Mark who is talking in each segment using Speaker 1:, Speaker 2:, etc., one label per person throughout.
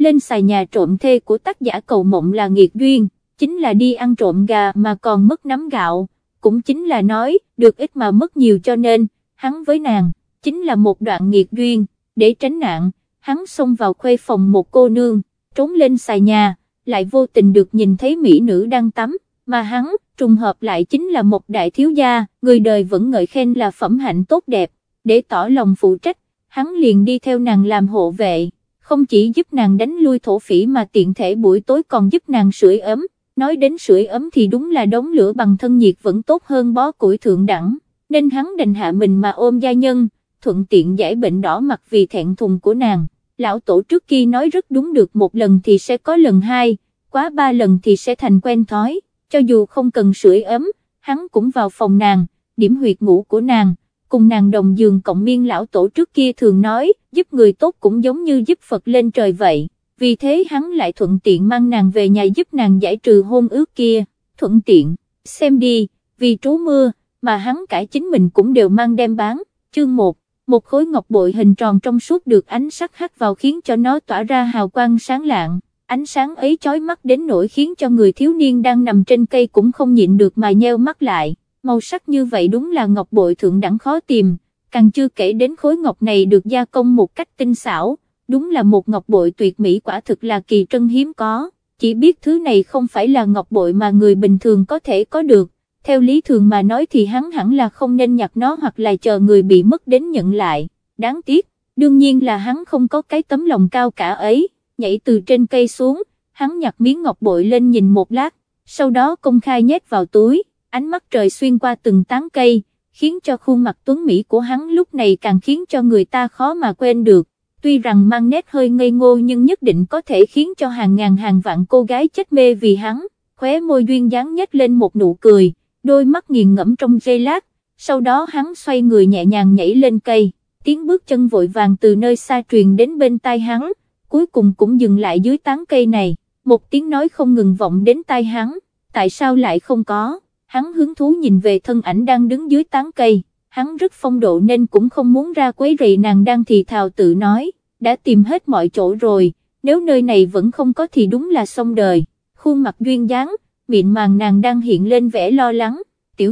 Speaker 1: lên xài nhà trộm thê của tác giả Cầu Mộng là nghiệt duyên, chính là đi ăn trộm gà mà còn mất nắm gạo, cũng chính là nói, được ít mà mất nhiều cho nên, hắn với nàng, chính là một đoạn nghiệt duyên, để tránh nạn, hắn xông vào khuê phòng một cô nương, trốn lên xài nhà, lại vô tình được nhìn thấy mỹ nữ đang tắm, mà hắn, trùng hợp lại chính là một đại thiếu gia, người đời vẫn ngợi khen là phẩm hạnh tốt đẹp, để tỏ lòng phụ trách, hắn liền đi theo nàng làm hộ vệ, không chỉ giúp nàng đánh lui thổ phỉ mà tiện thể buổi tối còn giúp nàng sưởi ấm, nói đến sưởi ấm thì đúng là đống lửa bằng thân nhiệt vẫn tốt hơn bó củi thượng đẳng, nên hắn đành hạ mình mà ôm gia nhân, thuận tiện giải bệnh đỏ mặt vì thẹn thùng của nàng. Lão tổ trước kia nói rất đúng, được một lần thì sẽ có lần hai, quá 3 lần thì sẽ thành quen thói, cho dù không cần sưởi ấm, hắn cũng vào phòng nàng, điểm huyệt ngủ của nàng, cùng nàng đồng giường cộng miên. Lão tổ trước kia thường nói, giúp người tốt cũng giống như giúp Phật lên trời vậy, vì thế hắn lại thuận tiện mang nàng về nhà giúp nàng giải trừ hôn ước kia, thuận tiện, xem đi, vì trú mưa, mà hắn cả chính mình cũng đều mang đem bán. Chương 1, một khối ngọc bội hình tròn trong suốt được ánh sắc hắt vào khiến cho nó tỏa ra hào quang sáng lạng, ánh sáng ấy chói mắt đến nỗi khiến cho người thiếu niên đang nằm trên cây cũng không nhịn được mà nheo mắt lại, màu sắc như vậy đúng là ngọc bội thượng đẳng khó tìm, càng chưa kể đến khối ngọc này được gia công một cách tinh xảo, đúng là một ngọc bội tuyệt mỹ, quả thực là kỳ trân hiếm có, chỉ biết thứ này không phải là ngọc bội mà người bình thường có thể có được. Theo lý thường mà nói thì hắn hẳn là không nên nhặt nó hoặc là chờ người bị mất đến nhận lại, đáng tiếc, đương nhiên là hắn không có cái tấm lòng cao cả ấy, nhảy từ trên cây xuống, hắn nhặt miếng ngọc bội lên nhìn một lát, sau đó công khai nhét vào túi, ánh mắt trời xuyên qua từng tán cây, khiến cho khuôn mặt tuấn mỹ của hắn lúc này càng khiến cho người ta khó mà quên được, tuy rằng mang nét hơi ngây ngô nhưng nhất định có thể khiến cho hàng ngàn hàng vạn cô gái chết mê vì hắn, khóe môi duyên dáng nhếch lên một nụ cười, đôi mắt nghiền ngẫm trong giây lát, sau đó hắn xoay người nhẹ nhàng nhảy lên cây, tiếng bước chân vội vàng từ nơi xa truyền đến bên tai hắn, cuối cùng cũng dừng lại dưới tán cây này, một tiếng nói không ngừng vọng đến tai hắn, tại sao lại không có, hắn hứng thú nhìn về thân ảnh đang đứng dưới tán cây, hắn rất phong độ nên cũng không muốn ra quấy rầy nàng đang thì thào tự nói, đã tìm hết mọi chỗ rồi, nếu nơi này vẫn không có thì đúng là xong đời, khuôn mặt duyên dáng, mịn màng nàng đang hiện lên vẻ lo lắng, tiểu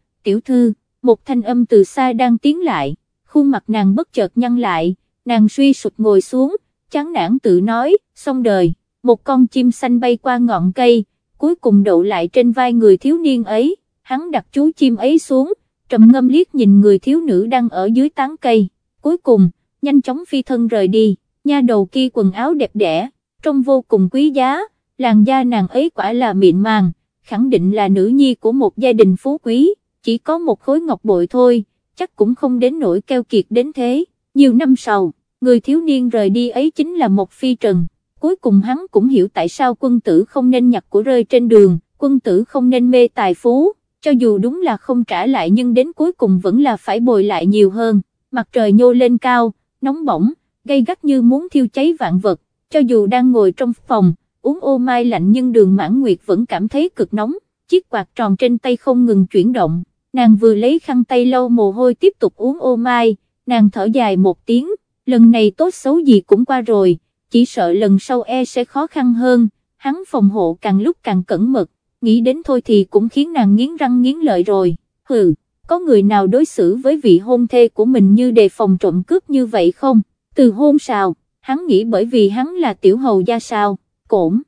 Speaker 1: thư, một thanh âm từ xa đang tiến lại, khuôn mặt nàng bất chợt nhăn lại, nàng suy sụp ngồi xuống, chán nản tự nói, xong đời, một con chim xanh bay qua ngọn cây, cuối cùng đậu lại trên vai người thiếu niên ấy, hắn đặt chú chim ấy xuống, trầm ngâm liếc nhìn người thiếu nữ đang ở dưới tán cây, cuối cùng, nhanh chóng phi thân rời đi, nha đầu kia quần áo đẹp đẽ, trông vô cùng quý giá, làn da nàng ấy quả là mịn màng, khẳng định là nữ nhi của một gia đình phú quý, chỉ có một khối ngọc bội thôi, chắc cũng không đến nỗi keo kiệt đến thế. Nhiều năm sau, người thiếu niên rời đi ấy chính là một phi trần, cuối cùng hắn cũng hiểu tại sao quân tử không nên nhặt của rơi trên đường, quân tử không nên mê tài phú, cho dù đúng là không trả lại nhưng đến cuối cùng vẫn là phải bồi lại nhiều hơn. Mặt trời nhô lên cao, nóng bỏng, gay gắt như muốn thiêu cháy vạn vật, cho dù đang ngồi trong phòng, uống ô mai lạnh nhưng Đường Mãn Nguyệt vẫn cảm thấy cực nóng, chiếc quạt tròn trên tay không ngừng chuyển động, nàng vừa lấy khăn tay lau mồ hôi tiếp tục uống ô mai, nàng thở dài một tiếng, lần này tốt xấu gì cũng qua rồi, chỉ sợ lần sau sẽ khó khăn hơn, hắn phòng hộ càng lúc càng cẩn mật, nghĩ đến thôi thì cũng khiến nàng nghiến răng nghiến lợi rồi, hừ, có người nào đối xử với vị hôn thê của mình như đề phòng trộm cướp như vậy không, từ hôn sao, hắn nghĩ bởi vì hắn là tiểu hầu gia sao, cổn,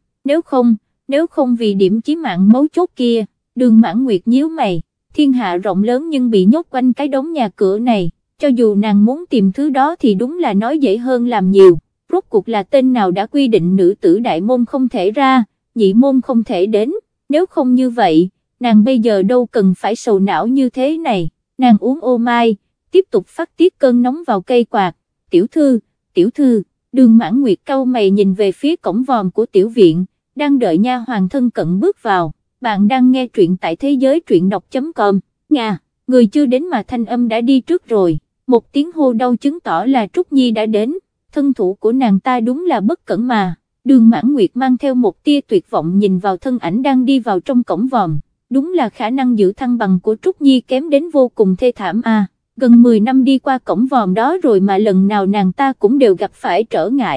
Speaker 1: nếu không vì điểm chí mạng mấu chốt kia, Đường Mãn Nguyệt nhíu mày, thiên hạ rộng lớn nhưng bị nhốt quanh cái đống nhà cửa này, cho dù nàng muốn tìm thứ đó thì đúng là nói dễ hơn làm nhiều, rốt cuộc là tên nào đã quy định nữ tử đại môn không thể ra, nhị môn không thể đến, nếu không như vậy, nàng bây giờ đâu cần phải sầu não như thế này, nàng uống ô mai, tiếp tục phát tiết cơn nóng vào cây quạt, tiểu thư, Đường Mãn Nguyệt cau mày nhìn về phía cổng vòm của tiểu viện, đang đợi nha hoàn thân cận bước vào, bạn đang nghe truyện tại thế giới truyện đọc.com, Nga, người chưa đến mà thanh âm đã đi trước rồi, một tiếng hô đau chứng tỏ là Trúc Nhi đã đến, thân thủ của nàng ta đúng là bất cẩn mà, Đường Mãn Nguyệt mang theo một tia tuyệt vọng nhìn vào thân ảnh đang đi vào trong cổng vòm, đúng là khả năng giữ thăng bằng của Trúc Nhi kém đến vô cùng thê thảm à. Gần 10 năm đi qua cổng vòm đó rồi mà lần nào nàng ta cũng đều gặp phải trở ngại,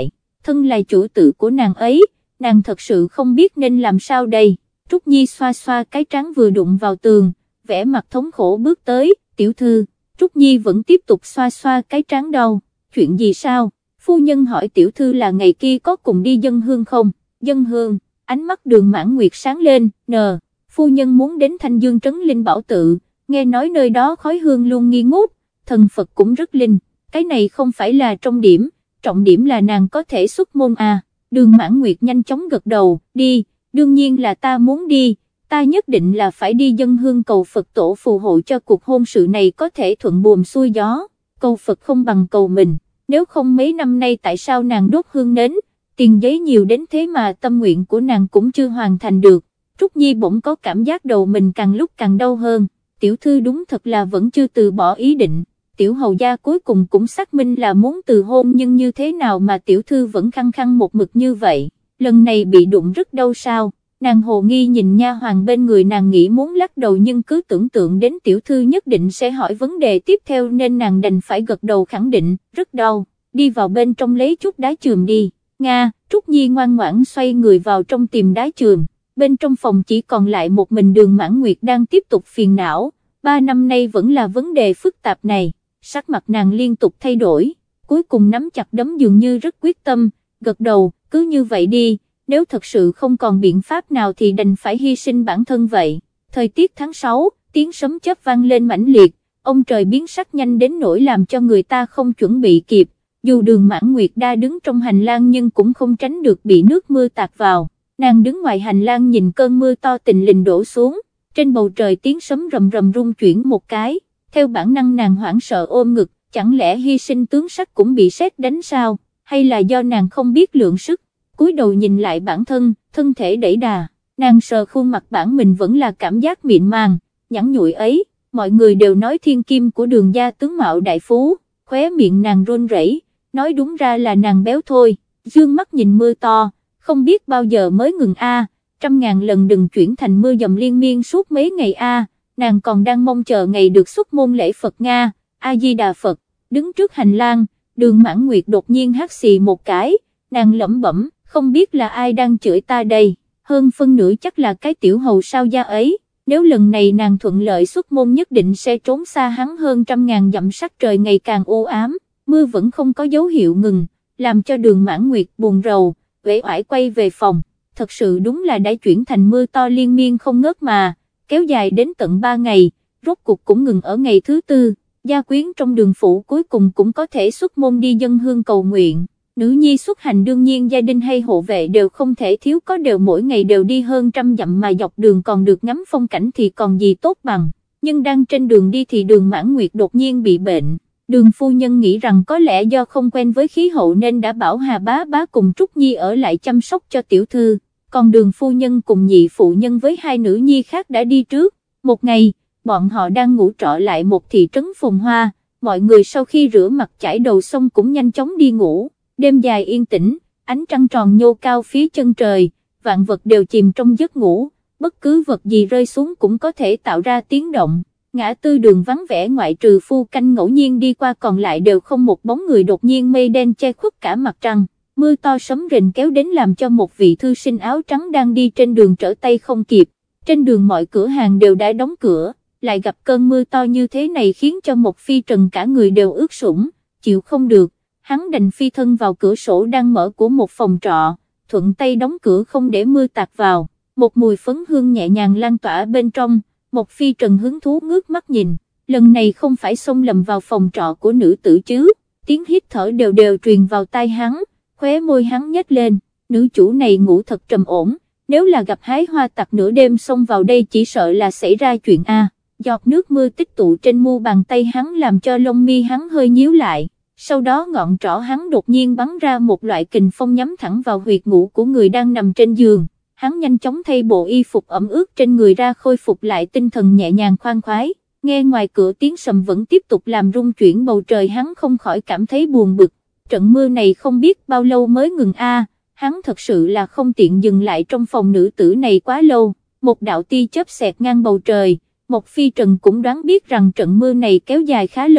Speaker 1: thân là chủ tử của nàng ấy, nàng thật sự không biết nên làm sao đây. Trúc Nhi xoa xoa cái trán vừa đụng vào tường, vẻ mặt thống khổ bước tới, tiểu thư. Trúc Nhi vẫn tiếp tục xoa xoa cái trán đau, chuyện gì sao? Phu nhân hỏi tiểu thư là ngày kia có cùng đi dâng hương không? Dâng hương, ánh mắt Đường Mãn Nguyệt sáng lên, phu nhân muốn đến Thanh Dương Trấn Linh Bảo Tự, nghe nói nơi đó khói hương luôn nghi ngút, thần Phật cũng rất linh, cái này không phải là trọng điểm là nàng có thể xuất môn à. Đường Mãn Nguyệt nhanh chóng gật đầu, đi, đương nhiên là ta muốn đi, ta nhất định là phải đi dâng hương cầu Phật tổ phù hộ cho cuộc hôn sự này có thể thuận buồm xuôi gió, cầu Phật không bằng cầu mình, nếu không mấy năm nay tại sao nàng đốt hương nến, tiền giấy nhiều đến thế mà tâm nguyện của nàng cũng chưa hoàn thành được. Trúc Nhi bỗng có cảm giác đầu mình càng lúc càng đau hơn, tiểu thư đúng thật là vẫn chưa từ bỏ ý định. Tiểu hầu gia cuối cùng cũng xác minh là muốn từ hôn, nhưng như thế nào mà tiểu thư vẫn khăng khăng một mực như vậy, lần này bị đụng rất đau sao? Nàng hồ nghi nhìn nha hoàn bên người, nàng nghĩ muốn lắc đầu nhưng cứ tưởng tượng đến tiểu thư nhất định sẽ hỏi vấn đề tiếp theo nên nàng đành phải gật đầu khẳng định, rất đau, đi vào bên trong lấy chút đá chườm đi. Nga. Trúc Nhi ngoan ngoãn xoay người vào trong tìm đá chườm, bên trong phòng chỉ còn lại một mình Đường Mãn Nguyệt đang tiếp tục phiền não, 3 năm nay vẫn là vấn đề phức tạp này. Sắc mặt nàng liên tục thay đổi, cuối cùng nắm chặt đấm dường như rất quyết tâm, gật đầu, cứ như vậy đi, nếu thật sự không còn biện pháp nào thì đành phải hy sinh bản thân vậy. Thời tiết tháng 6, tiếng sấm chớp vang lên mãnh liệt, ông trời biến sắc nhanh đến nỗi làm cho người ta không chuẩn bị kịp, dù Đường Mãn Nguyệt đã đứng trong hành lang nhưng cũng không tránh được bị nước mưa tạt vào, nàng đứng ngoài hành lang nhìn cơn mưa to tình lình đổ xuống, trên bầu trời tiếng sấm rầm rầm rung chuyển một cái. Theo bản năng nàng hoảng sợ ôm ngực, chẳng lẽ hy sinh tướng sắc cũng bị sét đánh sao, hay là do nàng không biết lượng sức, cúi đầu nhìn lại bản thân, thân thể đẩy đà, nàng sờ khuôn mặt bản mình vẫn là cảm giác mịn màng, nhẵn nhụi ấy, mọi người đều nói thiên kim của Đường gia tướng mạo đại phú, khóe miệng nàng run rẩy, nói đúng ra là nàng béo thôi, dương mắt nhìn mưa to, không biết bao giờ mới ngừng a, 100.000 lần đừng chuyển thành mưa dầm liên miên suốt mấy ngày a. Nàng còn đang mong chờ ngày được xuất môn lễ Phật Nga, A-di-đà Phật, đứng trước hành lang, Đường Mãn Nguyệt đột nhiên hắt xì một cái, nàng lẩm bẩm, không biết là ai đang chửi ta đây, hơn phân nửa chắc là cái tiểu hầu sao gia ấy, nếu lần này nàng thuận lợi xuất môn nhất định sẽ trốn xa hắn hơn 100.000 dặm, sắc trời ngày càng u ám, mưa vẫn không có dấu hiệu ngừng, làm cho Đường Mãn Nguyệt buồn rầu, uể oải quay về phòng, thật sự đúng là đã chuyển thành mưa to liên miên không ngớt mà. Kéo dài đến tận 3 ngày, rốt cuộc cũng ngừng ở ngày thứ 4, gia quyến trong Đường phủ cuối cùng cũng có thể xuất môn đi dâng hương cầu nguyện, nữ nhi xuất hành đương nhiên gia đình hay hộ vệ đều không thể thiếu có, đều mỗi ngày đều đi hơn 100 dặm mà dọc đường còn được ngắm phong cảnh thì còn gì tốt bằng, nhưng đang trên đường đi thì Đường Mãn Nguyệt đột nhiên bị bệnh, Đường phu nhân nghĩ rằng có lẽ do không quen với khí hậu nên đã bảo Hà bá bá cùng Trúc Nhi ở lại chăm sóc cho tiểu thư. Còn Đường phu nhân cùng nhị phụ nhân với 2 nữ nhi khác đã đi trước. Một ngày, bọn họ đang ngủ trọ lại một thị trấn phồn hoa, mọi người sau khi rửa mặt chải đầu xong cũng nhanh chóng đi ngủ, đêm dài yên tĩnh, ánh trăng tròn nhô cao phía chân trời, vạn vật đều chìm trong giấc ngủ, bất cứ vật gì rơi xuống cũng có thể tạo ra tiếng động. Ngã tư đường vắng vẻ ngoại trừ phu canh ngẫu nhiên đi qua còn lại đều không một bóng người, đột nhiên mây đen che khuất cả mặt trăng. Mưa to sấm rền kéo đến làm cho một vị thư sinh áo trắng đang đi trên đường trở tay không kịp, trên đường mọi cửa hàng đều đã đóng cửa, lại gặp cơn mưa to như thế này khiến cho một phi trần cả người đều ướt sũng, chịu không được, hắn đành phi thân vào cửa sổ đang mở của một phòng trọ, thuận tay đóng cửa không để mưa tạt vào, một mùi phấn hương nhẹ nhàng lan tỏa bên trong, một phi trần hứng thú ngước mắt nhìn, lần này không phải xông lầm vào phòng trọ của nữ tử chứ, tiếng hít thở đều đều truyền vào tai hắn. Khóe môi hắn nhếch lên, nữ chủ này ngủ thật trầm ổn, nếu là gặp hái hoa tặc nửa đêm xông vào đây chỉ sợ là xảy ra chuyện a. Giọt nước mưa tích tụ trên mu bàn tay hắn làm cho lông mi hắn hơi nhíu lại, sau đó ngọn trỏ hắn đột nhiên bắn ra một loại kình phong nhắm thẳng vào huyệt ngủ của người đang nằm trên giường, hắn nhanh chóng thay bộ y phục ẩm ướt trên người ra khôi phục lại tinh thần nhẹ nhàng khoan khoái, nghe ngoài cửa tiếng sầm vẫn tiếp tục làm rung chuyển bầu trời, hắn không khỏi cảm thấy buồn bực. Trận mưa này không biết bao lâu mới ngừng a, hắn thật sự là không tiện dừng lại trong phòng nữ tử này quá lâu, một đạo tia chớp xẹt ngang bầu trời, một phi trần cũng đoán biết rằng trận mưa này kéo dài khá lâu,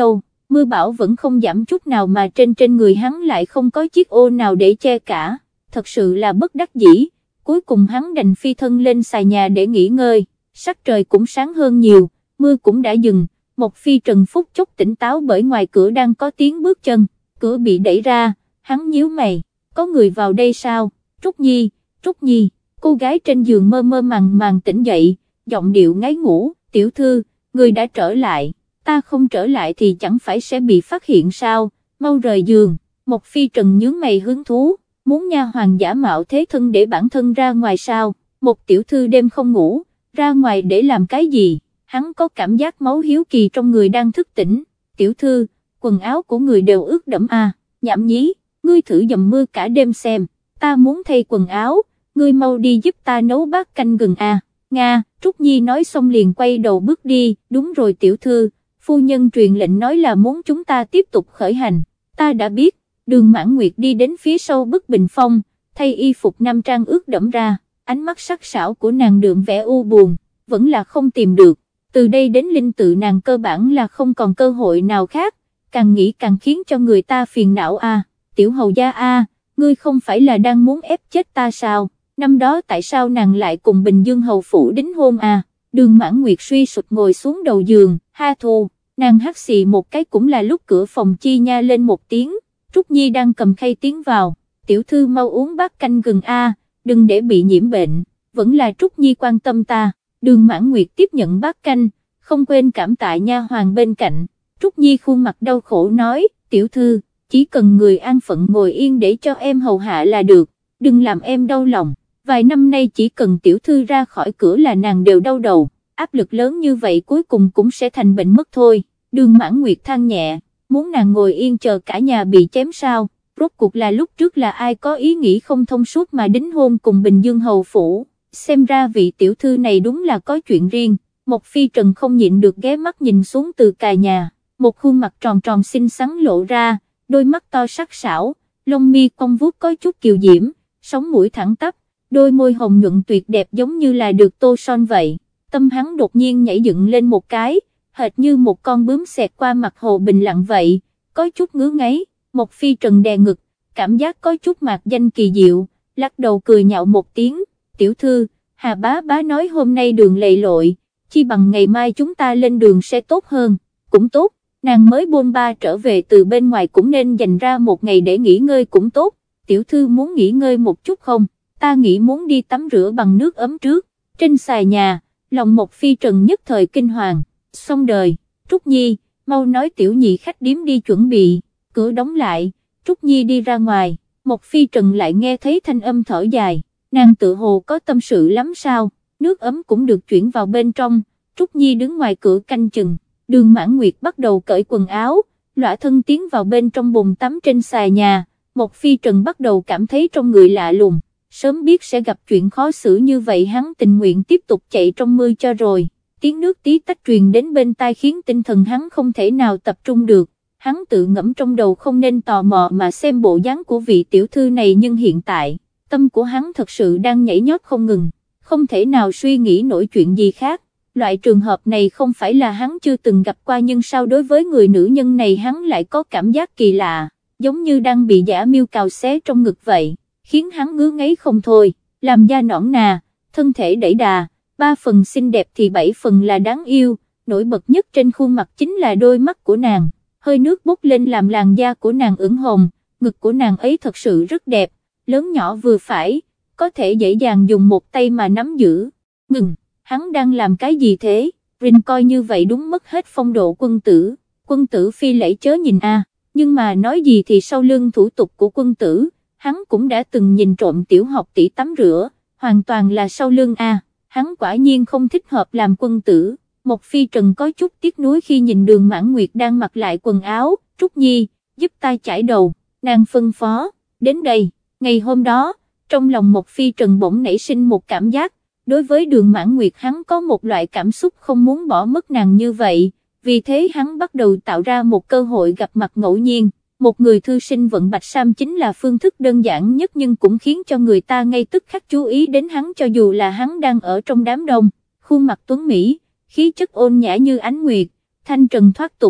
Speaker 1: mưa bão vẫn không giảm chút nào mà trên người hắn lại không có chiếc ô nào để che cả, thật sự là bất đắc dĩ, cuối cùng hắn đành phi thân lên xà nhà để nghỉ ngơi, sắc trời cũng sáng hơn nhiều, mưa cũng đã dừng, Mộc Phi Trần phút chốc tỉnh táo bởi ngoài cửa đang có tiếng bước chân, cửa bị đẩy ra, hắn nhíu mày, có người vào đây sao, Trúc Nhi, cô gái trên giường mơ mơ màng màng tỉnh dậy, giọng điệu ngáy ngủ, tiểu thư, người đã trở lại, ta không trở lại thì chẳng phải sẽ bị phát hiện sao, mau rời giường, Mộc Phi Trần nhướng mày hứng thú, muốn nha hoàn giả mạo thế thân để bản thân ra ngoài sao, một tiểu thư đêm không ngủ, ra ngoài để làm cái gì, hắn có cảm giác máu hiếu kỳ trong người đang thức tỉnh, tiểu thư, quần áo của người đều ướt đẫm à, nhảm nhí, ngươi thử dầm mưa cả đêm xem, ta muốn thay quần áo, ngươi mau đi giúp ta nấu bát canh gừng à, Nga, Trúc Nhi nói xong liền quay đầu bước đi, đúng rồi tiểu thư, phu nhân truyền lệnh nói là muốn chúng ta tiếp tục khởi hành, ta đã biết, Đường Mãn Nguyệt đi đến phía sau bức bình phong, thay y phục nam trang ướt đẫm ra, ánh mắt sắc sảo của nàng đượm vẻ u buồn, vẫn là không tìm được, từ đây đến linh tự nàng cơ bản là không còn cơ hội nào khác, càng nghĩ càng khiến cho người ta phiền não a. Tiểu hầu gia a, ngươi không phải là đang muốn ép chết ta sao, năm đó tại sao nàng lại cùng Bình Dương hầu phủ đính hôn a? Đường Mãn Nguyệt suy sụp ngồi xuống đầu giường, ha thù, nàng hắt xì một cái cũng là lúc cửa phòng chi nha lên một tiếng, Trúc Nhi đang cầm khay tiến vào, tiểu thư mau uống bát canh gừng a, đừng để bị nhiễm bệnh, vẫn là Trúc Nhi quan tâm ta. Đường Mãn Nguyệt tiếp nhận bát canh, không quên cảm tạ nha hoàn bên cạnh, Trúc Nhi khuôn mặt đau khổ nói, tiểu thư, chỉ cần người an phận ngồi yên để cho em hầu hạ là được, đừng làm em đau lòng, vài năm nay chỉ cần tiểu thư ra khỏi cửa là nàng đều đau đầu, áp lực lớn như vậy cuối cùng cũng sẽ thành bệnh mất thôi. Đường Mãn Nguyệt than nhẹ, muốn nàng ngồi yên chờ cả nhà bị chém sao, rốt cuộc là lúc trước là ai có ý nghĩ không thông suốt mà đính hôn cùng Bình Dương hầu phủ, xem ra vị tiểu thư này đúng là có chuyện riêng. Mộc Phi Trần không nhịn được ghé mắt nhìn xuống từ cài nhà, một khuôn mặt tròn tròn xinh xắn lộ ra, đôi mắt to sắc sảo, lông mi cong vuốt có chút kiều diễm, sống mũi thẳng tắp, đôi môi hồng nhuận tuyệt đẹp giống như là được tô son vậy. Tâm hắn đột nhiên nhảy dựng lên một cái, hệt như một con bướm xẹt qua mặt hồ bình lặng vậy, có chút ngứa ngáy. Mộc Phi Trần đè ngực, cảm giác có chút mạc danh kỳ diệu, lắc đầu cười nhạo một tiếng, tiểu thư, Hà bá bá nói hôm nay đường lầy lội, chi bằng ngày mai chúng ta lên đường sẽ tốt hơn, cũng tốt, nàng mới bôn ba trở về từ bên ngoài cũng nên dành ra một ngày để nghỉ ngơi cũng tốt, tiểu thư muốn nghỉ ngơi một chút không, ta nghĩ muốn đi tắm rửa bằng nước ấm trước. Trên xà nhà, lòng Mộc Phi Trần nhất thời kinh hoàng, xong đời, Trúc Nhi, mau nói tiểu nhị khách điếm đi chuẩn bị, cửa đóng lại, Trúc Nhi đi ra ngoài, Mộc Phi Trần lại nghe thấy thanh âm thở dài, nàng tự hồ có tâm sự lắm sao, nước ấm cũng được chuyển vào bên trong, Trúc Nhi đứng ngoài cửa canh chừng, Đường Mãn Nguyệt bắt đầu cởi quần áo, lõa thân tiến vào bên trong bồn tắm trên xà nhà, Mộc Phi Trần bắt đầu cảm thấy trong người lạ lùng, sớm biết sẽ gặp chuyện khó xử như vậy hắn tình nguyện tiếp tục chạy trong mưa cho rồi, tiếng nước tí tách truyền đến bên tai khiến tinh thần hắn không thể nào tập trung được, hắn tự ngẫm trong đầu không nên tò mò mà xem bộ dáng của vị tiểu thư này nhưng hiện tại, tâm của hắn thật sự đang nhảy nhót không ngừng, không thể nào suy nghĩ nổi chuyện gì khác. Loại trường hợp này không phải là hắn chưa từng gặp qua nhưng sao đối với người nữ nhân này hắn lại có cảm giác kỳ lạ, giống như đang bị dã miêu cào xé trong ngực vậy, khiến hắn ngứa ngáy không thôi, làm da nõn nà, thân thể đẩy đà, 3 phần xinh đẹp thì 7 phần là đáng yêu, nổi bật nhất trên khuôn mặt chính là đôi mắt của nàng, hơi nước bốc lên làm làn da của nàng ửng hồng, ngực của nàng ấy thật sự rất đẹp, lớn nhỏ vừa phải, có thể dễ dàng dùng một tay mà nắm giữ. Ngừng, hắn đang làm cái gì thế? Rin coi như vậy đúng mất hết phong độ quân tử phi lễ chớ nhìn a. Nhưng mà nói gì thì sau lưng thủ tục của quân tử, hắn cũng đã từng nhìn trộm tiểu học tỷ tắm rửa, hoàn toàn là sau lưng a. Hắn quả nhiên không thích hợp làm quân tử. Mộc Phi Trần có chút tiếc nuối khi nhìn Đường Mãn Nguyệt đang mặc lại quần áo, Trúc Nhi, giúp ta chải đầu, nàng phân phó, đến đây, ngày hôm đó, trong lòng Mộc Phi Trần bỗng nảy sinh một cảm giác, đối với Đường Mãn Nguyệt hắn có một loại cảm xúc không muốn bỏ mất nàng như vậy, vì thế hắn bắt đầu tạo ra một cơ hội gặp mặt ngẫu nhiên, một người thư sinh vận bạch sam chính là phương thức đơn giản nhất nhưng cũng khiến cho người ta ngay tức khắc chú ý đến hắn cho dù là hắn đang ở trong đám đông, khuôn mặt tuấn Mỹ, khí chất ôn nhã như ánh nguyệt, thanh trần thoát tục,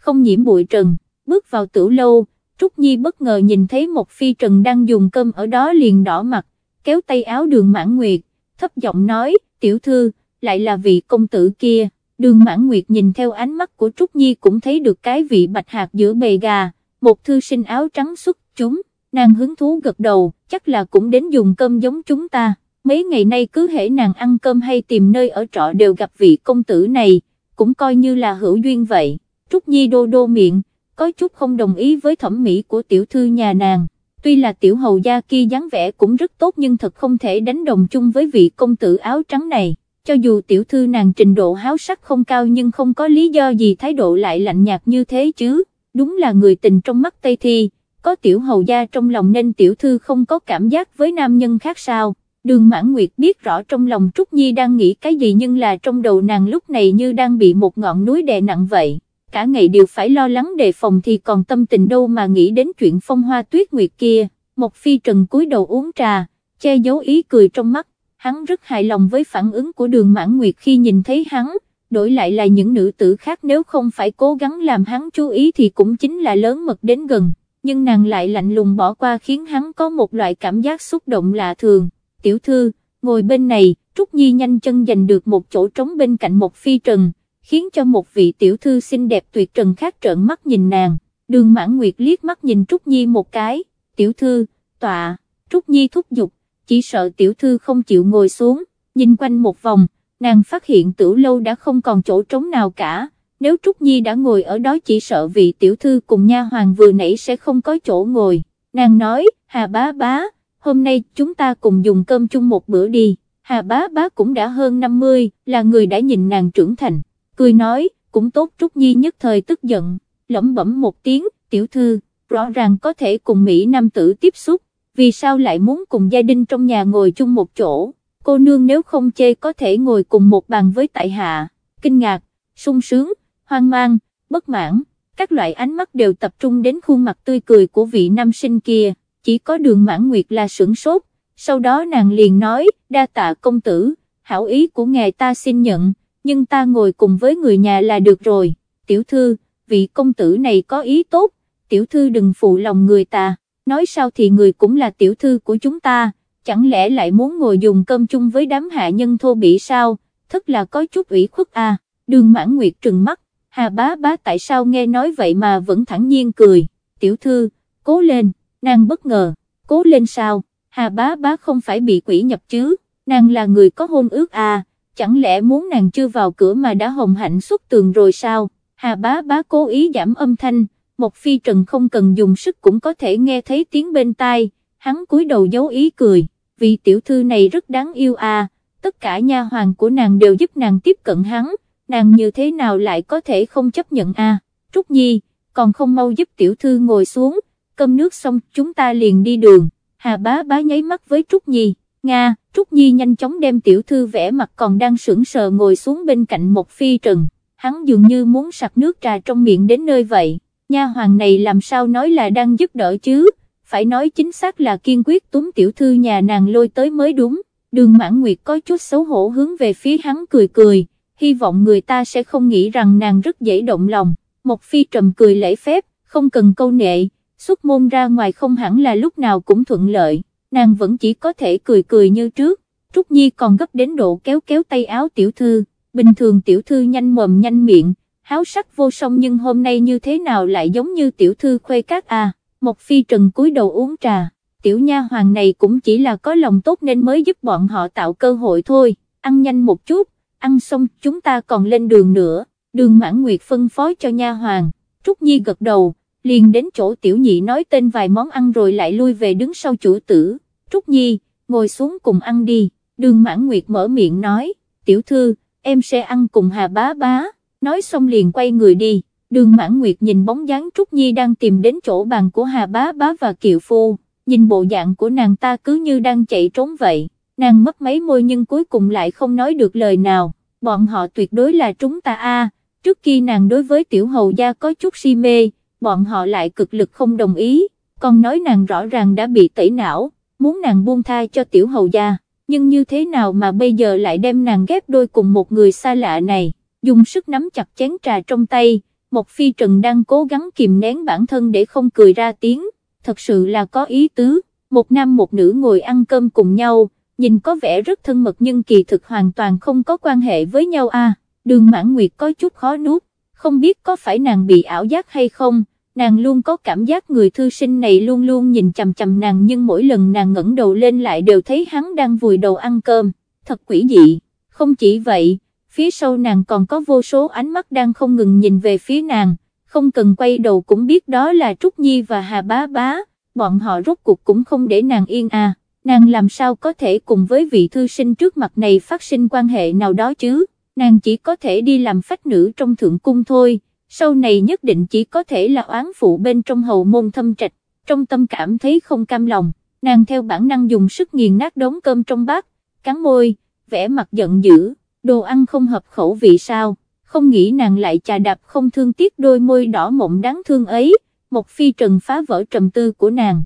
Speaker 1: không nhiễm bụi trần. Bước vào tửu lâu, Trúc Nhi bất ngờ nhìn thấy một phi trần đang dùng cơm ở đó liền đỏ mặt, kéo tay áo Đường Mãn Nguyệt, thấp giọng nói, tiểu thư, lại là vị công tử kia. Đường Mãn Nguyệt nhìn theo ánh mắt của Trúc Nhi cũng thấy được cái vị bạch hạc giữa bầy gà, một thư sinh áo trắng xuất chúng, nàng hứng thú gật đầu, chắc là cũng đến dùng cơm giống chúng ta, mấy ngày nay cứ hễ nàng ăn cơm hay tìm nơi ở trọ đều gặp vị công tử này, cũng coi như là hữu duyên vậy. Trúc Nhi đô đô miệng, có chút không đồng ý với thẩm mỹ của tiểu thư nhà nàng, tuy là tiểu hầu gia kia dáng vẻ cũng rất tốt nhưng thật không thể đánh đồng chung với vị công tử áo trắng này. Cho dù tiểu thư nàng trình độ háo sắc không cao nhưng không có lý do gì thái độ lại lạnh nhạt như thế chứ, đúng là người tình trong mắt Tây Thi, có tiểu hầu gia trong lòng nên tiểu thư không có cảm giác với nam nhân khác sao. Đường Mãn Nguyệt biết rõ trong lòng Trúc Nhi đang nghĩ cái gì nhưng là trong đầu nàng lúc này như đang bị một ngọn núi đè nặng vậy, cả ngày đều phải lo lắng đề phòng thì còn tâm tình đâu mà nghĩ đến chuyện phong hoa tuyết nguyệt kia. Một phi trần cúi đầu uống trà, che giấu ý cười trong mắt. Hắn rất hài lòng với phản ứng của Đường Mãn Nguyệt khi nhìn thấy hắn, đổi lại là những nữ tử khác nếu không phải cố gắng làm hắn chú ý thì cũng chính là lớn mật đến gần, nhưng nàng lại lạnh lùng bỏ qua khiến hắn có một loại cảm giác xúc động lạ thường. Tiểu thư, ngồi bên này. Trúc Nhi nhanh chân giành được một chỗ trống bên cạnh một phi trần, khiến cho một vị tiểu thư xinh đẹp tuyệt trần khác trợn mắt nhìn nàng. Đường Mãn Nguyệt liếc mắt nhìn Trúc Nhi một cái, tiểu thư, tọa. Trúc Nhi thúc giục, chỉ sợ tiểu thư không chịu ngồi xuống, nhìn quanh một vòng, nàng phát hiện tửu lâu đã không còn chỗ trống nào cả, nếu Trúc Nhi đã ngồi ở đó chỉ sợ vị tiểu thư cùng nha hoàng vừa nãy sẽ không có chỗ ngồi. Nàng nói, Hà bá bá, hôm nay chúng ta cùng dùng cơm chung một bữa đi. Hà bá bá cũng đã hơn 50, là người đã nhìn nàng trưởng thành, cười nói, cũng tốt. Trúc Nhi nhất thời tức giận, lẩm bẩm một tiếng, tiểu thư, rõ ràng có thể cùng Mỹ nam tử tiếp xúc, vì sao lại muốn cùng gia đình trong nhà ngồi chung một chỗ, cô nương nếu không chê có thể ngồi cùng một bàn với tại hạ. Kinh ngạc, sung sướng, hoang mang, bất mãn, các loại ánh mắt đều tập trung đến khuôn mặt tươi cười của vị nam sinh kia, chỉ có Đường Mãn Nguyệt là sửng sốt, sau đó nàng liền nói, đa tạ công tử, hảo ý của ngài ta xin nhận, nhưng ta ngồi cùng với người nhà là được rồi. Tiểu thư, vị công tử này có ý tốt, tiểu thư đừng phụ lòng người ta. Nói sao thì người cũng là tiểu thư của chúng ta, chẳng lẽ lại muốn ngồi dùng cơm chung với đám hạ nhân thô bỉ sao, thật là có chút ủy khuất à. Đường Mãn Nguyệt trừng mắt, Hà bá bá tại sao nghe nói vậy mà vẫn thản nhiên cười, tiểu thư, cố lên. Nàng bất ngờ, cố lên sao, Hà bá bá không phải bị quỷ nhập chứ, nàng là người có hôn ước à, chẳng lẽ muốn nàng chưa vào cửa mà đã hồng hạnh xuất tường rồi sao. Hà bá bá cố ý giảm âm thanh, một phi trần không cần dùng sức cũng có thể nghe thấy tiếng bên tai, hắn cúi đầu giấu ý cười, vì tiểu thư này rất đáng yêu à, tất cả nha hoàn của nàng đều giúp nàng tiếp cận hắn, nàng như thế nào lại có thể không chấp nhận à. Trúc Nhi, còn không mau giúp tiểu thư ngồi xuống, cơm nước xong chúng ta liền đi đường. Hà bá bá nháy mắt với Trúc Nhi, Nga. Trúc Nhi nhanh chóng đem tiểu thư vẽ mặt còn đang sững sờ ngồi xuống bên cạnh một phi trần, hắn dường như muốn sặc nước trà trong miệng đến nơi vậy. Nha hoàng này làm sao nói là đang giúp đỡ chứ, phải nói chính xác là kiên quyết túm tiểu thư nhà nàng lôi tới mới đúng. Đường Mãn Nguyệt có chút xấu hổ hướng về phía hắn cười cười, hy vọng người ta sẽ không nghĩ rằng nàng rất dễ động lòng. Một phi trầm cười lễ phép, không cần câu nệ, xuất môn ra ngoài không hẳn là lúc nào cũng thuận lợi, nàng vẫn chỉ có thể cười cười như trước. Trúc Nhi còn gấp đến độ kéo kéo tay áo tiểu thư, bình thường tiểu thư nhanh mồm nhanh miệng, háo sắc vô song nhưng hôm nay như thế nào lại giống như tiểu thư khuê các à. Một phi trần cúi đầu uống trà, tiểu nha hoàng này cũng chỉ là có lòng tốt nên mới giúp bọn họ tạo cơ hội thôi, ăn nhanh một chút, ăn xong chúng ta còn lên đường nữa. Đường Mãn Nguyệt phân phối cho nha hoàng. Trúc Nhi gật đầu, liền đến chỗ tiểu nhị nói tên vài món ăn rồi lại lui về đứng sau chủ tử. Trúc Nhi, ngồi xuống cùng ăn đi. Đường Mãn Nguyệt mở miệng nói, tiểu thư, em sẽ ăn cùng Hà bá bá, nói xong liền quay người đi. Đường Mãn Nguyệt nhìn bóng dáng Trúc Nhi đang tìm đến chỗ bàn của Hà bá bá và kiệu phu, nhìn bộ dạng của nàng ta cứ như đang chạy trốn vậy, nàng mấp máy môi nhưng cuối cùng lại không nói được lời nào. Bọn họ tuyệt đối là chúng ta a. Trước khi nàng đối với tiểu hầu gia có chút si mê, bọn họ lại cực lực không đồng ý, còn nói nàng rõ ràng đã bị tẩy não, muốn nàng buông tha cho tiểu hầu gia, nhưng như thế nào mà bây giờ lại đem nàng ghép đôi cùng một người xa lạ này. Dùng sức nắm chặt chén trà trong tay, Mộc Phi Trần đang cố gắng kìm nén bản thân để không cười ra tiếng, thật sự là có ý tứ, một nam một nữ ngồi ăn cơm cùng nhau, nhìn có vẻ rất thân mật nhưng kỳ thực hoàn toàn không có quan hệ với nhau à. Đường Mãn Nguyệt có chút khó nuốt, không biết có phải nàng bị ảo giác hay không, nàng luôn có cảm giác người thư sinh này luôn luôn nhìn chằm chằm nàng nhưng mỗi lần nàng ngẩng đầu lên lại đều thấy hắn đang vùi đầu ăn cơm, thật quỷ dị. Không chỉ vậy, phía sau nàng còn có vô số ánh mắt đang không ngừng nhìn về phía nàng, không cần quay đầu cũng biết đó là Trúc Nhi và Hà Bá Bá, bọn họ rốt cuộc cũng không để nàng yên à, nàng làm sao có thể cùng với vị thư sinh trước mặt này phát sinh quan hệ nào đó chứ, nàng chỉ có thể đi làm phách nữ trong thượng cung thôi, sau này nhất định chỉ có thể là oán phụ bên trong hầu môn Thâm Trạch, trong tâm cảm thấy không cam lòng, nàng theo bản năng dùng sức nghiền nát đống cơm trong bát, cắn môi, vẻ mặt giận dữ, đồ ăn không hợp khẩu vị sao, không nghĩ nàng lại chà đạp không thương tiếc đôi môi đỏ mọng đáng thương ấy. Mộc Phi Trần phá vỡ trầm tư của nàng,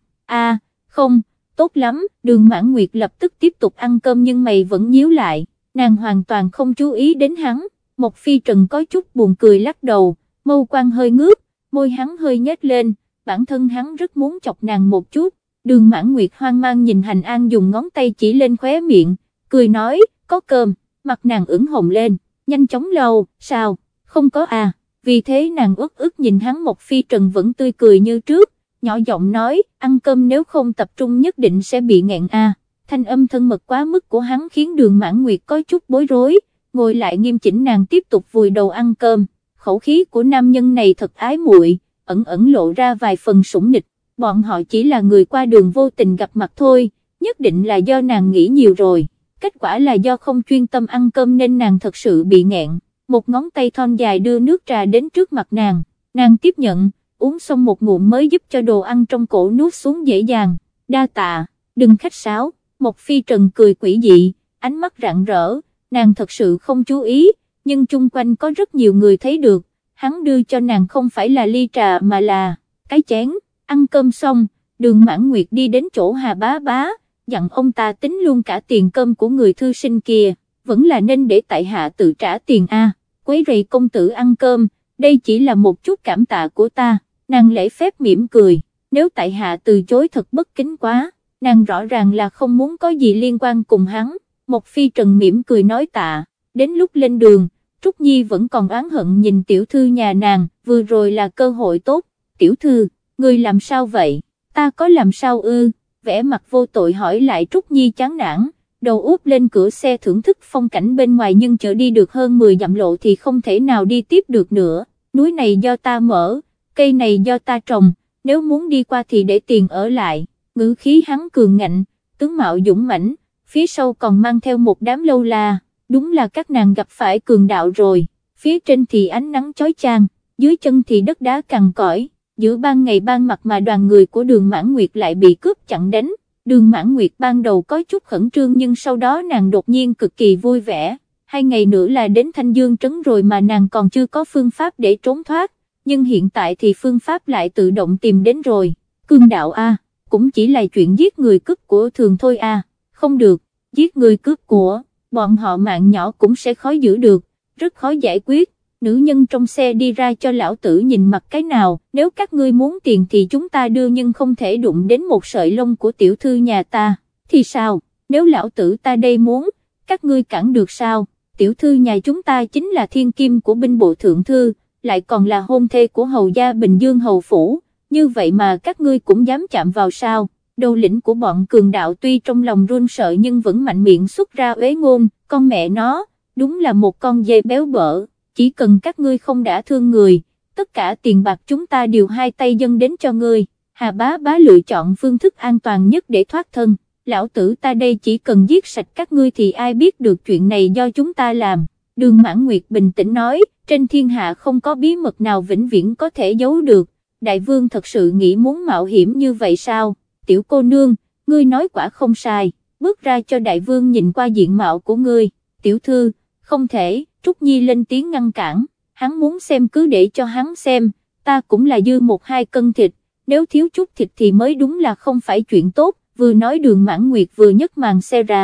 Speaker 1: không, tốt lắm, Đường Mãn Nguyệt lập tức tiếp tục ăn cơm nhưng mày vẫn nhíu lại, nàng hoàn toàn không chú ý đến hắn. Mộc Phi Trần có chút buồn cười lắc đầu, mâu quang hơi ngước, môi hắn hơi nhếch lên, bản thân hắn rất muốn chọc nàng một chút. Đường Mãn Nguyệt hoang mang nhìn Hành An dùng ngón tay chỉ lên khóe miệng, cười nói, có cơm, mặt nàng ửng hồng lên, nhanh chóng lau, sao, không có à, vì thế nàng uất ức nhìn hắn. Mộc Phi Trần vẫn tươi cười như trước, nhỏ giọng nói, ăn cơm nếu không tập trung nhất định sẽ bị nghẹn à, thanh âm thân mật quá mức của hắn khiến Đường Mãn Nguyệt có chút bối rối, ngồi lại nghiêm chỉnh. Nàng tiếp tục vùi đầu ăn cơm, khẩu khí của nam nhân này thật ái muội, ẩn ẩn lộ ra vài phần sủng nịch, bọn họ chỉ là người qua đường vô tình gặp mặt thôi, nhất định là do nàng nghĩ nhiều rồi. Kết quả là do không chuyên tâm ăn cơm nên nàng thật sự bị nghẹn, một ngón tay thon dài đưa nước trà đến trước mặt nàng, nàng tiếp nhận, uống xong một ngụm mới giúp cho đồ ăn trong cổ nuốt xuống dễ dàng, đa tạ, đừng khách sáo. Mộc Phi Trần cười quỷ dị, ánh mắt rạng rỡ, nàng thật sự không chú ý, nhưng chung quanh có rất nhiều người thấy được, hắn đưa cho nàng không phải là ly trà mà là cái chén. Ăn cơm xong, Đường Mãn Nguyệt đi đến chỗ Hà Bá Bá, dặn ông ta tính luôn cả tiền cơm của người thư sinh kia, vẫn là nên để tại hạ tự trả tiền a, quấy rầy công tử ăn cơm, đây chỉ là một chút cảm tạ của ta. Nàng lễ phép mỉm cười, nếu tại hạ từ chối thật bất kính quá, nàng rõ ràng là không muốn có gì liên quan cùng hắn. Mộc Phi Trần mỉm cười nói tạ. Đến lúc lên đường, Trúc Nhi vẫn còn oán hận nhìn tiểu thư nhà nàng, vừa rồi là cơ hội tốt. Tiểu thư, người làm sao vậy, ta có làm sao ư? Vẻ mặt vô tội hỏi lại. Trúc Nhi chán nản, đầu úp lên cửa xe thưởng thức phong cảnh bên ngoài nhưng chở đi được hơn 10 dặm lộ thì không thể nào đi tiếp được nữa, núi này do ta mở, cây này do ta trồng, nếu muốn đi qua thì để tiền ở lại. Ngữ khí hắn cường ngạnh, tướng mạo dũng mãnh, phía sau còn mang theo một đám lâu la, đúng là các nàng gặp phải cường đạo rồi. Phía trên thì ánh nắng chói chang, dưới chân thì đất đá cằn cõi, giữa ban ngày ban mặt mà đoàn người của Đường Mãn Nguyệt lại bị cướp chặn đánh. Đường Mãn Nguyệt ban đầu có chút khẩn trương nhưng sau đó nàng đột nhiên cực kỳ vui vẻ, 2 ngày nữa là đến Thanh Dương Trấn rồi mà nàng còn chưa có phương pháp để trốn thoát, nhưng hiện tại thì phương pháp lại tự động tìm đến rồi. Cường đạo a, cũng chỉ là chuyện giết người cướp của thường thôi a, không được, giết người cướp của, bọn họ mạng nhỏ cũng sẽ khó giữ được, rất khó giải quyết. Nữ nhân trong xe đi ra cho lão tử nhìn mặt cái nào, nếu các ngươi muốn tiền thì chúng ta đưa nhưng không thể đụng đến một sợi lông của tiểu thư nhà ta, thì sao, nếu lão tử ta đây muốn, các ngươi cản được sao? Tiểu thư nhà chúng ta chính là thiên kim của binh bộ thượng thư, lại còn là hôn thê của hầu gia Bình Dương hầu phủ, như vậy mà các ngươi cũng dám chạm vào sao? Đầu lĩnh của bọn cường đạo tuy trong lòng run sợ nhưng vẫn mạnh miệng xuất ra uế ngôn, con mẹ nó, đúng là một con dê béo bở. Chỉ cần các ngươi không đã thương người, tất cả tiền bạc chúng ta đều hai tay dâng đến cho ngươi. Hà Bá Bá lựa chọn phương thức an toàn nhất để thoát thân, lão tử ta đây chỉ cần giết sạch các ngươi thì ai biết được chuyện này do chúng ta làm. Đường Mãn Nguyệt bình tĩnh nói, trên thiên hạ không có bí mật nào vĩnh viễn có thể giấu được, đại vương thật sự nghĩ muốn mạo hiểm như vậy sao? Tiểu cô nương, ngươi nói quả không sai, bước ra cho đại vương nhìn qua diện mạo của ngươi. Tiểu thư, không thể. Trúc Nhi lên tiếng ngăn cản, hắn muốn xem cứ để cho hắn xem, ta cũng là dư 1-2 cân thịt, nếu thiếu chút thịt thì mới đúng là không phải chuyện tốt. Vừa nói Đường Mãn Nguyệt vừa nhấc màn xe ra,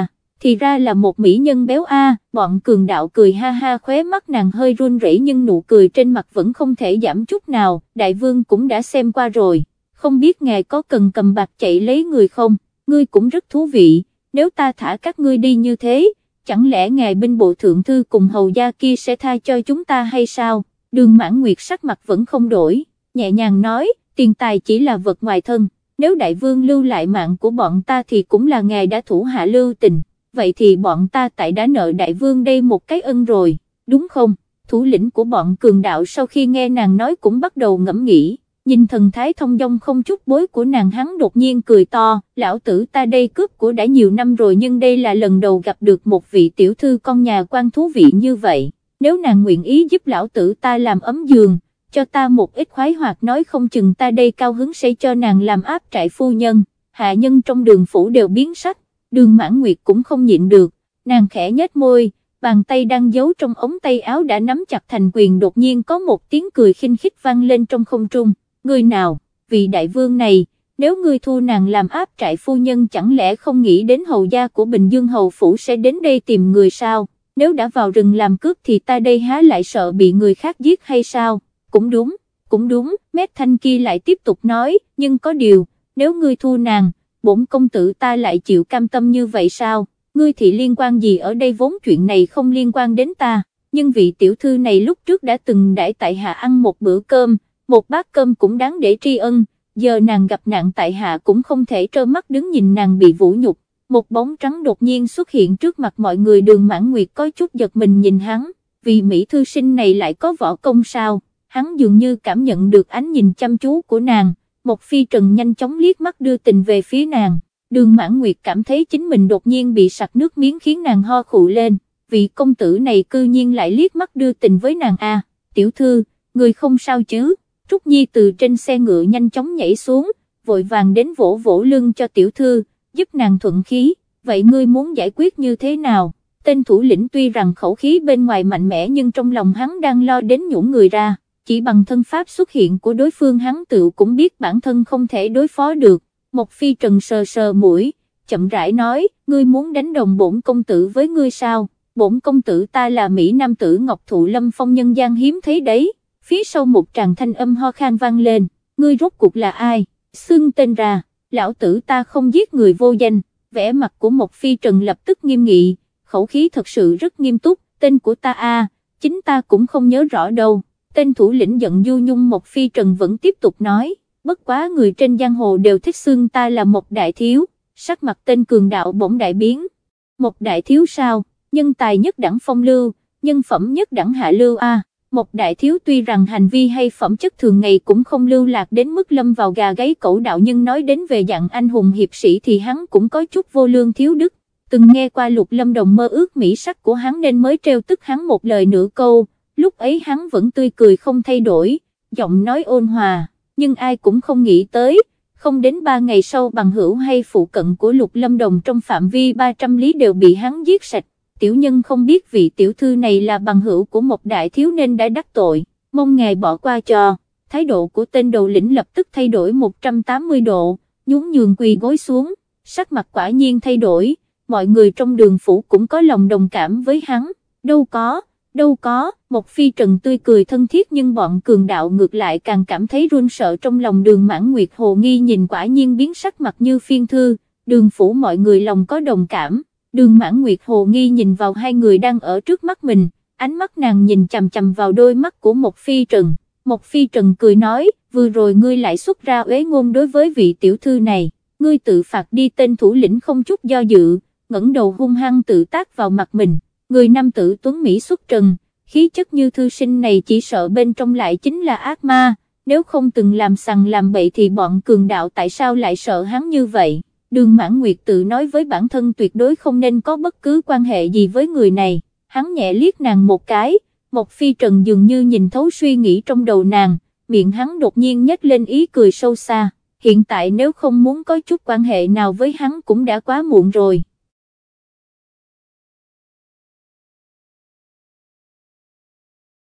Speaker 1: thì ra là một mỹ nhân béo a. Bọn Cường Đạo cười ha ha, khóe mắt nàng hơi run rẩy nhưng nụ cười trên mặt vẫn không thể giảm chút nào. Đại vương cũng đã xem qua rồi, không biết ngài có cần cầm bạc chạy lấy người không? Ngươi cũng rất thú vị, nếu ta thả các ngươi đi như thế, chẳng lẽ ngài binh bộ thượng thư cùng hầu gia kia sẽ tha cho chúng ta hay sao? Đường Mãn Nguyệt sắc mặt vẫn không đổi, nhẹ nhàng nói, tiền tài chỉ là vật ngoài thân, nếu đại vương lưu lại mạng của bọn ta thì cũng là ngài đã thủ hạ lưu tình, vậy thì bọn ta tại đã nợ đại vương đây một cái ân rồi, đúng không? Thủ lĩnh của bọn Cường Đạo sau khi nghe nàng nói cũng bắt đầu ngẫm nghĩ, nhìn thần thái thông dong không chút bối của nàng, hắn đột nhiên cười to, lão tử ta đây cướp của đã nhiều năm rồi nhưng đây là lần đầu gặp được một vị tiểu thư con nhà quan thú vị như vậy, nếu nàng nguyện ý giúp lão tử ta làm ấm giường, cho ta một ít khoái hoạt nói không chừng ta đây cao hứng sẽ cho nàng làm áp trại phu nhân. Hạ nhân trong Đường phủ đều biến sắc, Đường Mãn Nguyệt cũng không nhịn được, nàng khẽ nhếch môi, bàn tay đang giấu trong ống tay áo đã nắm chặt thành quyền, đột nhiên có một tiếng cười khinh khích vang lên trong không trung. Người nào, vị đại vương này, nếu ngươi thu nàng làm áp trại phu nhân chẳng lẽ không nghĩ đến hầu gia của Bình Dương hầu phủ sẽ đến đây tìm người sao? Nếu đã vào rừng làm cướp thì ta đây há lại sợ bị người khác giết hay sao? Cũng đúng, Mét Thanh kia lại tiếp tục nói, nhưng có điều, nếu ngươi thu nàng, bổn công tử ta lại chịu cam tâm như vậy sao? Ngươi thì liên quan gì ở đây, vốn chuyện này không liên quan đến ta, nhưng vị tiểu thư này lúc trước đã từng đãi tại hạ ăn một bữa cơm, một bát cơm cũng đáng để tri ân, giờ nàng gặp nạn tại hạ cũng không thể trơ mắt đứng nhìn nàng bị vũ nhục. Một bóng trắng đột nhiên xuất hiện trước mặt mọi người, Đường Mãn Nguyệt có chút giật mình nhìn hắn, vì mỹ thư sinh này lại có võ công sao? Hắn dường như cảm nhận được ánh nhìn chăm chú của nàng, Một Phi Trần nhanh chóng liếc mắt đưa tình về phía nàng, Đường Mãn Nguyệt cảm thấy chính mình đột nhiên bị sặc nước miếng khiến nàng ho khụ lên, vị công tử này cư nhiên lại liếc mắt đưa tình với nàng a. Tiểu thư, người không sao chứ? Trúc Nhi từ trên xe ngựa nhanh chóng nhảy xuống, vội vàng đến vỗ vỗ lưng cho tiểu thư, giúp nàng thuận khí. Vậy ngươi muốn giải quyết như thế nào? Tên thủ lĩnh tuy rằng khẩu khí bên ngoài mạnh mẽ nhưng trong lòng hắn đang lo đến nhũn người ra, chỉ bằng thân pháp xuất hiện của đối phương hắn tự cũng biết bản thân không thể đối phó được. Một Phi Trần sờ sờ mũi, chậm rãi nói, ngươi muốn đánh đồng bổn công tử với ngươi sao? Bổn công tử ta là Mỹ nam tử Ngọc Thụ Lâm Phong nhân gian hiếm thấy đấy. Phía sau một tràng thanh âm ho khan vang lên, ngươi rốt cuộc là ai? Xưng tên ra, lão tử ta không giết người vô danh. Vẻ mặt của Một Phi Trần lập tức nghiêm nghị, khẩu khí thật sự rất nghiêm túc, tên của ta a, chính ta cũng không nhớ rõ đâu. Tên thủ lĩnh giận du nhung. Một Phi Trần vẫn tiếp tục nói, bất quá người trên giang hồ đều thích xưng ta là Một đại thiếu. Sắc mặt tên Cường Đạo bỗng đại biến, Một đại thiếu sao? Nhân tài nhất đẳng phong lưu, nhân phẩm nhất đẳng hạ lưu a. Một đại thiếu tuy rằng hành vi hay phẩm chất thường ngày cũng không lưu lạc đến mức lâm vào gà gáy cẩu đạo, nhưng nói đến về dạng anh hùng hiệp sĩ thì hắn cũng có chút vô lương thiếu đức. Từng nghe qua Lục Lâm Đồng mơ ước mỹ sắc của hắn nên mới trêu tức hắn một lời nửa câu, lúc ấy hắn vẫn tươi cười không thay đổi, giọng nói ôn hòa, nhưng ai cũng không nghĩ tới, không đến 3 ngày sau bằng hữu hay phụ cận của Lục Lâm Đồng trong phạm vi 300 lý đều bị hắn giết sạch. Tiểu nhân không biết vị tiểu thư này là bằng hữu của Một đại thiếu nên đã đắc tội, mong ngài bỏ qua cho. Thái độ của tên đầu lĩnh lập tức thay đổi 180 độ, nhún nhường quỳ gối xuống, sắc mặt quả nhiên thay đổi, mọi người trong Đường phủ cũng có lòng đồng cảm với hắn. Đâu có, Một Phi Trần tươi cười thân thiết, nhưng bọn Cường Đạo ngược lại càng cảm thấy run sợ trong lòng. Đường Mãn Nguyệt hồ nghi nhìn quả nhiên biến sắc mặt như phiên thư, Đường phủ mọi người lòng có đồng cảm. Đường Mãn Nguyệt hồ nghi nhìn vào hai người đang ở trước mắt mình, ánh mắt nàng nhìn chằm chằm vào đôi mắt của Một Phi Trần. Một Phi Trần cười nói, vừa rồi ngươi lại xuất ra uế ngôn đối với vị tiểu thư này, ngươi tự phạt đi. Tên thủ lĩnh không chút do dự, ngẩng đầu hung hăng tự tác vào mặt mình, người nam tử tuấn Mỹ xuất trần, khí chất như thư sinh này chỉ sợ bên trong lại chính là ác ma, nếu không từng làm sằng làm bậy thì bọn Cường Đạo tại sao lại sợ hắn như vậy? Đường Mãn Nguyệt tự nói với bản thân tuyệt đối không nên có bất cứ quan hệ gì với người này, hắn nhẹ liếc nàng một cái. Một Phi Trần dường như nhìn thấu suy nghĩ trong đầu nàng, miệng hắn đột nhiên nhếch lên ý cười sâu xa, hiện tại nếu không muốn có chút quan hệ nào với hắn cũng đã quá muộn rồi.